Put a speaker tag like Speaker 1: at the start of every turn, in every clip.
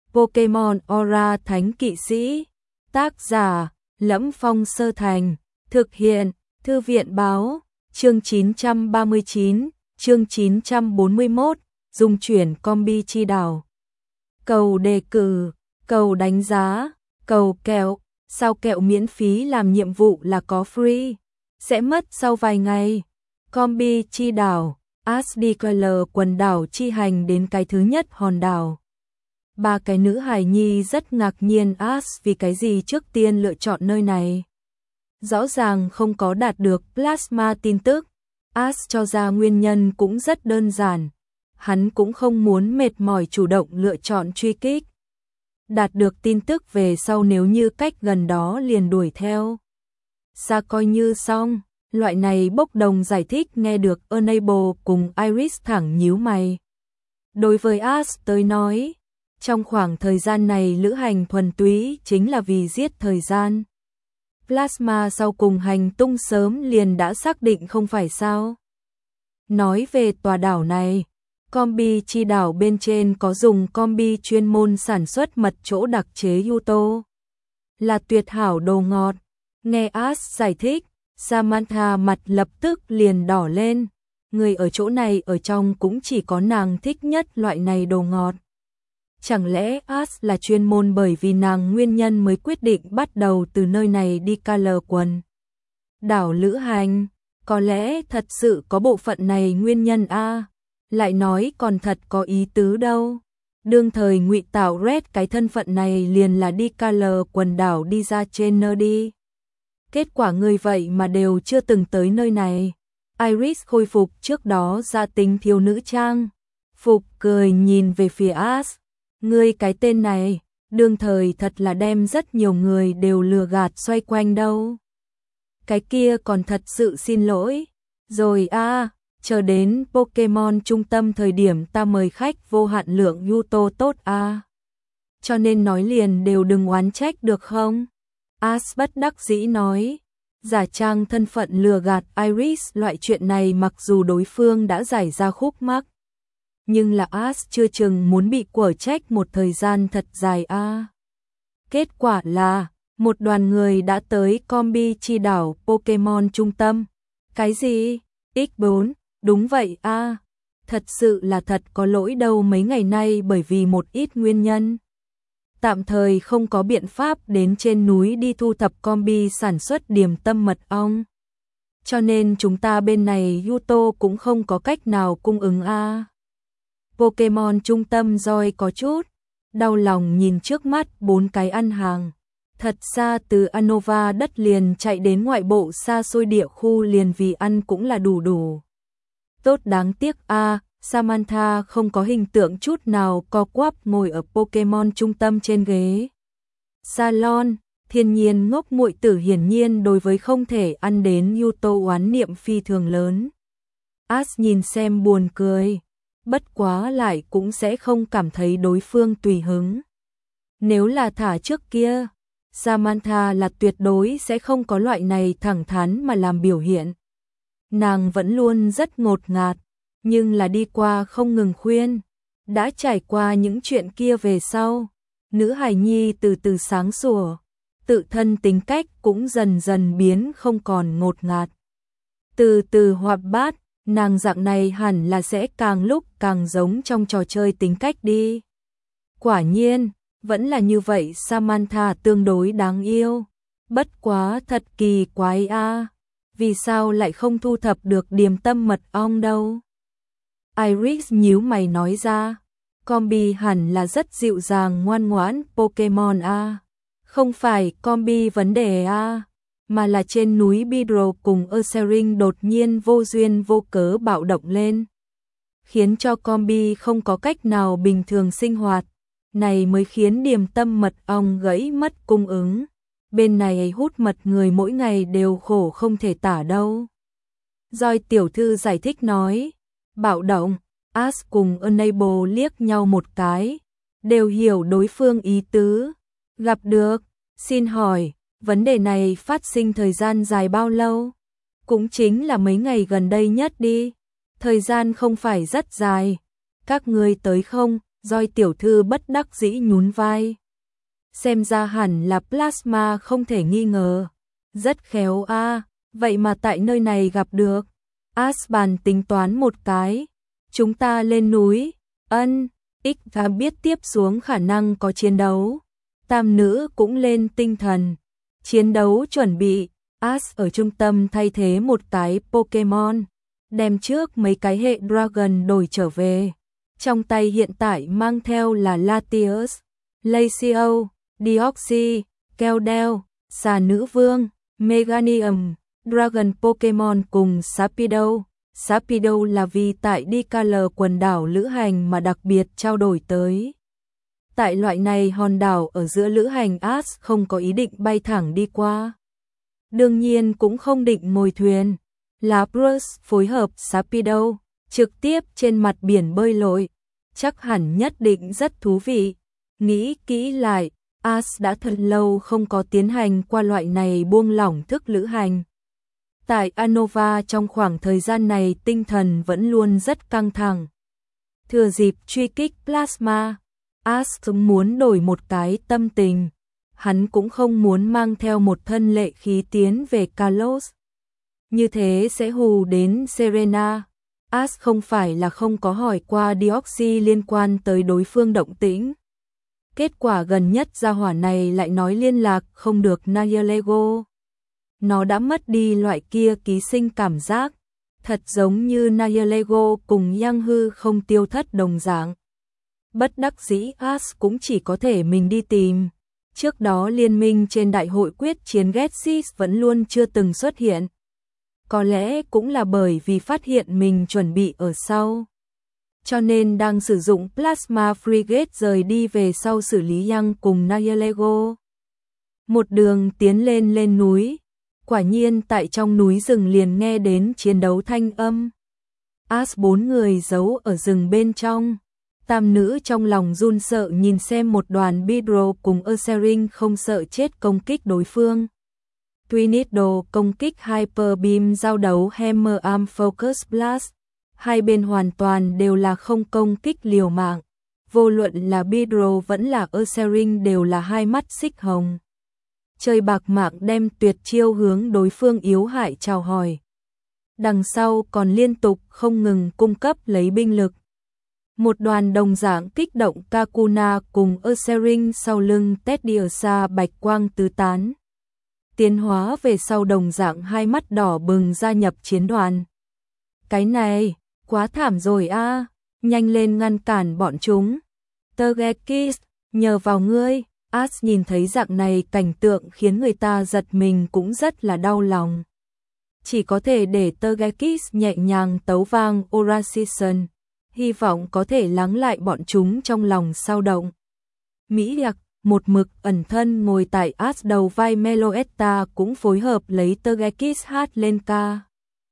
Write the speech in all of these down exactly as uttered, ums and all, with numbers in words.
Speaker 1: Pokemon Aura Thánh Kỵ Sĩ. Tác giả: Lẫm Phong Sơ Thành. Thực hiện: Thư viện báo. Chương chín trăm ba mươi chín, chương chín trăm bốn mươi mốt, dung chuyển combi chi đảo. Cầu đề cử, cầu đánh giá, cầu kẹo, sao kẹo miễn phí làm nhiệm vụ là có free, sẽ mất sau vài ngày. Combi chi đảo, Asdql quần đảo chi hành đến cái thứ nhất hòn đảo. Ba cái nữ hài nhi rất ngạc nhiên As vì cái gì trước tiên lựa chọn nơi này. Rõ ràng không có đạt được plasma tin tức. As cho ra nguyên nhân cũng rất đơn giản. Hắn cũng không muốn mệt mỏi chủ động lựa chọn truy kích. Đạt được tin tức về sau nếu như cách gần đó liền đuổi theo. Xa coi như xong. Loại này bốc đồng giải thích nghe được Enable cùng Iris thẳng nhíu mày. Đối với As tới nói, trong khoảng thời gian này lữ hành thuần túy chính là vì giết thời gian. Plasma sau cùng hành tung sớm liền đã xác định không phải sao. Nói về tòa đảo này, combi chi đảo bên trên có dùng combi chuyên môn sản xuất mật chỗ đặc chế Yuto. Là tuyệt hảo đồ ngọt. Nghe As giải thích, Samantha mặt lập tức liền đỏ lên. Người ở chỗ này ở trong cũng chỉ có nàng thích nhất loại này đồ ngọt. Chẳng lẽ As là chuyên môn bởi vì nàng nguyên nhân mới quyết định bắt đầu từ nơi này đi Color quần đảo lữ hành? Có lẽ thật sự có bộ phận này nguyên nhân a. Lại nói còn thật có ý tứ đâu. Đương thời ngụy tạo Red cái thân phận này liền là đi Color quần đảo đi ra trên nơi đi. Kết quả người vậy mà đều chưa từng tới nơi này. Iris khôi phục trước đó ra tính thiếu nữ trang. Phục cười nhìn về phía As. Ngươi cái tên này, đương thời thật là đem rất nhiều người đều lừa gạt xoay quanh đâu. Cái kia còn thật sự xin lỗi. Rồi a, à, chờ đến Pokemon trung tâm thời điểm ta mời khách vô hạn lượng Yuto tốt a. À. Cho nên nói liền đều đừng oán trách được không? As bất đắc dĩ nói. Giả trang thân phận lừa gạt Iris loại chuyện này mặc dù đối phương đã giải ra khúc mắc. Nhưng là As chưa chừng muốn bị quở trách một thời gian thật dài a. À. Kết quả là, một đoàn người đã tới combi chi đảo Pokemon trung tâm. Cái gì? ích bốn, đúng vậy a. À. Thật sự là thật có lỗi đâu mấy ngày nay bởi vì một ít nguyên nhân. Tạm thời không có biện pháp đến trên núi đi thu thập combi sản xuất điểm tâm mật ong. Cho nên chúng ta bên này Yuto cũng không có cách nào cung ứng a. À. Pokemon trung tâm Joy có chút đau lòng nhìn trước mắt bốn cái ăn hàng. Thật xa từ Unova đất liền chạy đến ngoại bộ xa xôi địa khu liền vì ăn cũng là đủ đủ. Tốt đáng tiếc a, à, Samantha không có hình tượng chút nào co quắp ngồi ở Pokemon trung tâm trên ghế salon. Thiên nhiên ngốc muội tử hiển nhiên đối với không thể ăn đến Yuto oán niệm phi thường lớn. As nhìn xem buồn cười. Bất quá lại cũng sẽ không cảm thấy đối phương tùy hứng. Nếu là thả trước kia, Samantha là tuyệt đối sẽ không có loại này thẳng thắn mà làm biểu hiện. Nàng vẫn luôn rất ngột ngạt, nhưng là đi qua không ngừng khuyên. Đã trải qua những chuyện kia về sau, nữ hài nhi từ từ sáng sủa, tự thân tính cách cũng dần dần biến không còn ngột ngạt. Từ từ hoạt bát. Nàng dạng này hẳn là sẽ càng lúc càng giống trong trò chơi tính cách đi. Quả nhiên, vẫn là như vậy Samantha tương đối đáng yêu. Bất quá thật kỳ quái a. À. Vì sao lại không thu thập được điềm tâm mật ong đâu? Iris nhíu mày nói ra. Combi hẳn là rất dịu dàng ngoan ngoãn Pokemon a. À. Không phải combi vấn đề a. À. Mà là trên núi Bidro cùng Ursaring đột nhiên vô duyên vô cớ bạo động lên. Khiến cho combi không có cách nào bình thường sinh hoạt. Này mới khiến điềm tâm mật ong gãy mất cung ứng. Bên này hút mật người mỗi ngày đều khổ không thể tả đâu. Doi tiểu thư giải thích nói. Bạo động, As cùng Enable liếc nhau một cái. Đều hiểu đối phương ý tứ. Gặp được, xin hỏi. Vấn đề này phát sinh thời gian dài bao lâu? Cũng chính là mấy ngày gần đây nhất đi. Thời gian không phải rất dài. Các ngươi tới không? Doi tiểu thư bất đắc dĩ nhún vai. Xem ra hẳn là plasma không thể nghi ngờ. Rất khéo a, à, vậy mà tại nơi này gặp được. Asban tính toán một cái. Chúng ta lên núi. Ân, Ika biết tiếp xuống khả năng có chiến đấu. Tam nữ cũng lên tinh thần. Chiến đấu chuẩn bị. As ở trung tâm thay thế một cái Pokemon. Đem trước mấy cái hệ Dragon đổi trở về. Trong tay hiện tại mang theo là Latios, Lacio, Deoxys, Keldeo, xà nữ vương, Meganium, Dragon Pokemon cùng Sapido. Sapido là vì tại Dicalor quần đảo lữ hành mà đặc biệt trao đổi tới. Tại loại này hòn đảo ở giữa lữ hành As không có ý định bay thẳng đi qua. Đương nhiên cũng không định ngồi thuyền. Lapras phối hợp Sapido, trực tiếp trên mặt biển bơi lội. Chắc hẳn nhất định rất thú vị. Nghĩ kỹ lại, As đã thật lâu không có tiến hành qua loại này buông lỏng thức lữ hành. Tại Unova trong khoảng thời gian này tinh thần vẫn luôn rất căng thẳng. Thừa dịp truy kích Plasma, As muốn đổi một cái tâm tình. Hắn cũng không muốn mang theo một thân lệ khí tiến về Kalos. Như thế sẽ hù đến Serena. As không phải là không có hỏi qua Deoxys liên quan tới đối phương động tĩnh. Kết quả gần nhất gia hỏa này lại nói liên lạc không được Nihilego. Nó đã mất đi loại kia ký sinh cảm giác, thật giống như Nihilego cùng Yang Hư không tiêu thất đồng dạng. Bất đắc dĩ As cũng chỉ có thể mình đi tìm. Trước đó liên minh trên đại hội quyết chiến Getsis vẫn luôn chưa từng xuất hiện. Có lẽ cũng là bởi vì phát hiện mình chuẩn bị ở sau. Cho nên đang sử dụng Plasma Frigate rời đi về sau xử lý Yang cùng Nihilego. Một đường tiến lên lên núi. Quả nhiên tại trong núi rừng liền nghe đến chiến đấu thanh âm. As bốn người giấu ở rừng bên trong. Tam nữ trong lòng run sợ nhìn xem một đoàn Bidro cùng Ursaring không sợ chết công kích đối phương. Twinido công kích Hyper Beam giao đấu Hammer Arm Focus Blast. Hai bên hoàn toàn đều là không công kích liều mạng. Vô luận là Bidro vẫn là Ursaring đều là hai mắt xích hồng. Chơi bạc mạng đem tuyệt chiêu hướng đối phương yếu hại chào hỏi. Đằng sau còn liên tục không ngừng cung cấp lấy binh lực. Một đoàn đồng dạng kích động Kakuna cùng Ursaring sau lưng Teddiursa bạch quang tứ tán. Tiến hóa về sau đồng dạng hai mắt đỏ bừng gia nhập chiến đoàn. Cái này, quá thảm rồi a, à. Nhanh lên ngăn cản bọn chúng. Togekiss, nhờ vào ngươi. As nhìn thấy dạng này cảnh tượng khiến người ta giật mình cũng rất là đau lòng. Chỉ có thể để Togekiss nhẹ nhàng tấu vang Aura Season, hy vọng có thể lắng lại bọn chúng trong lòng sao động. Mỹ Đặc, một mực ẩn thân ngồi tại As đầu vai Meloetta cũng phối hợp lấy Togekiss hát lên ca.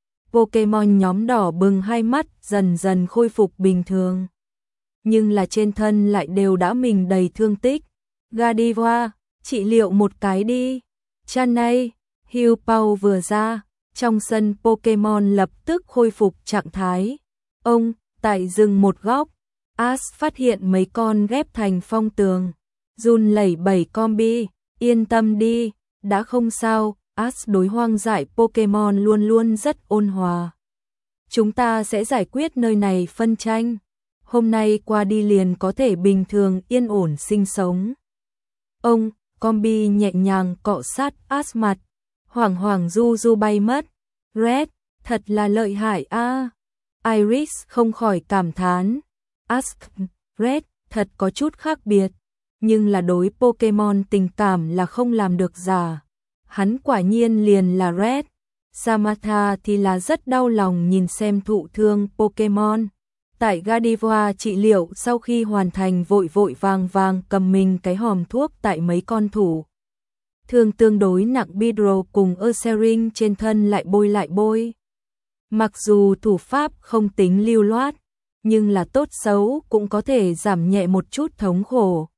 Speaker 1: Pokemon nhóm đỏ bừng hai mắt dần dần khôi phục bình thường. Nhưng là trên thân lại đều đã mình đầy thương tích. Gadiva, trị liệu một cái đi. Chanay, Heal Pow vừa ra, trong sân Pokemon lập tức khôi phục trạng thái. Ông, tại rừng một góc, As phát hiện mấy con ghép thành phong tường. Run lẩy bẩy combi, yên tâm đi, đã không sao, As đối hoang dại Pokemon luôn luôn rất ôn hòa. Chúng ta sẽ giải quyết nơi này phân tranh. Hôm nay qua đi liền có thể bình thường yên ổn sinh sống. Ông, combi nhẹ nhàng cọ sát As mặt, hoảng hoảng du du bay mất. Red, thật là lợi hại a. Iris không khỏi cảm thán. Ask, Red, thật có chút khác biệt, nhưng là đối Pokemon tình cảm là không làm được giả. Hắn quả nhiên liền là Red. Samantha thì là rất đau lòng nhìn xem thụ thương Pokemon. Tại Gadiva trị liệu sau khi hoàn thành vội vội vàng vàng cầm mình cái hòm thuốc tại mấy con thủ. Thương tương đối nặng Bidro cùng Ursaring trên thân lại bôi lại bôi. Mặc dù thủ pháp không tính lưu loát, nhưng là tốt xấu cũng có thể giảm nhẹ một chút thống khổ.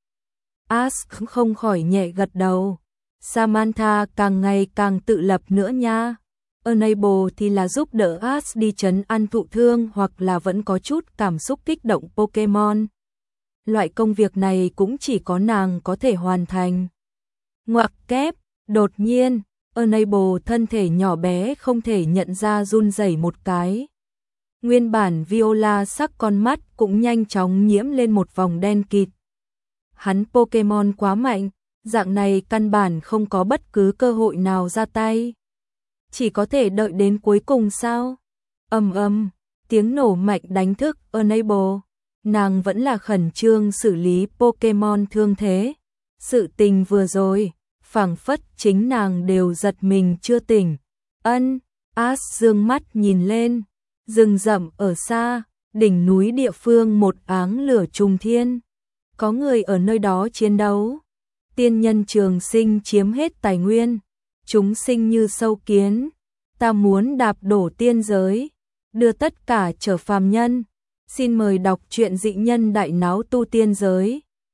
Speaker 1: As không khỏi nhẹ gật đầu. Samantha càng ngày càng tự lập nữa nha. Enable thì là giúp đỡ As đi trấn an thụ thương hoặc là vẫn có chút cảm xúc kích động Pokemon. loại công việc này cũng chỉ có nàng có thể hoàn thành. Ngoặc kép, đột nhiên, Enable thân thể nhỏ bé không thể nhận ra run rẩy một cái. Nguyên bản Viola sắc con mắt cũng nhanh chóng nhiễm lên một vòng đen kịt. Hắn Pokemon quá mạnh, dạng này căn bản không có bất cứ cơ hội nào ra tay. Chỉ có thể đợi đến cuối cùng sao? Ầm ầm, tiếng nổ mạnh đánh thức Enable. Nàng vẫn là khẩn trương xử lý Pokemon thương thế. Sự tình vừa rồi, phảng phất chính nàng đều giật mình chưa tỉnh. Ân, Ash dương mắt nhìn lên, rừng rậm ở xa, đỉnh núi địa phương một áng lửa trùng thiên. Có người ở nơi đó chiến đấu. Tiên nhân trường sinh chiếm hết tài nguyên, chúng sinh như sâu kiến. Ta muốn đạp đổ tiên giới, đưa tất cả trở phàm nhân. Xin mời đọc truyện Dị Nhân Đại Náo Tu Tiên Giới.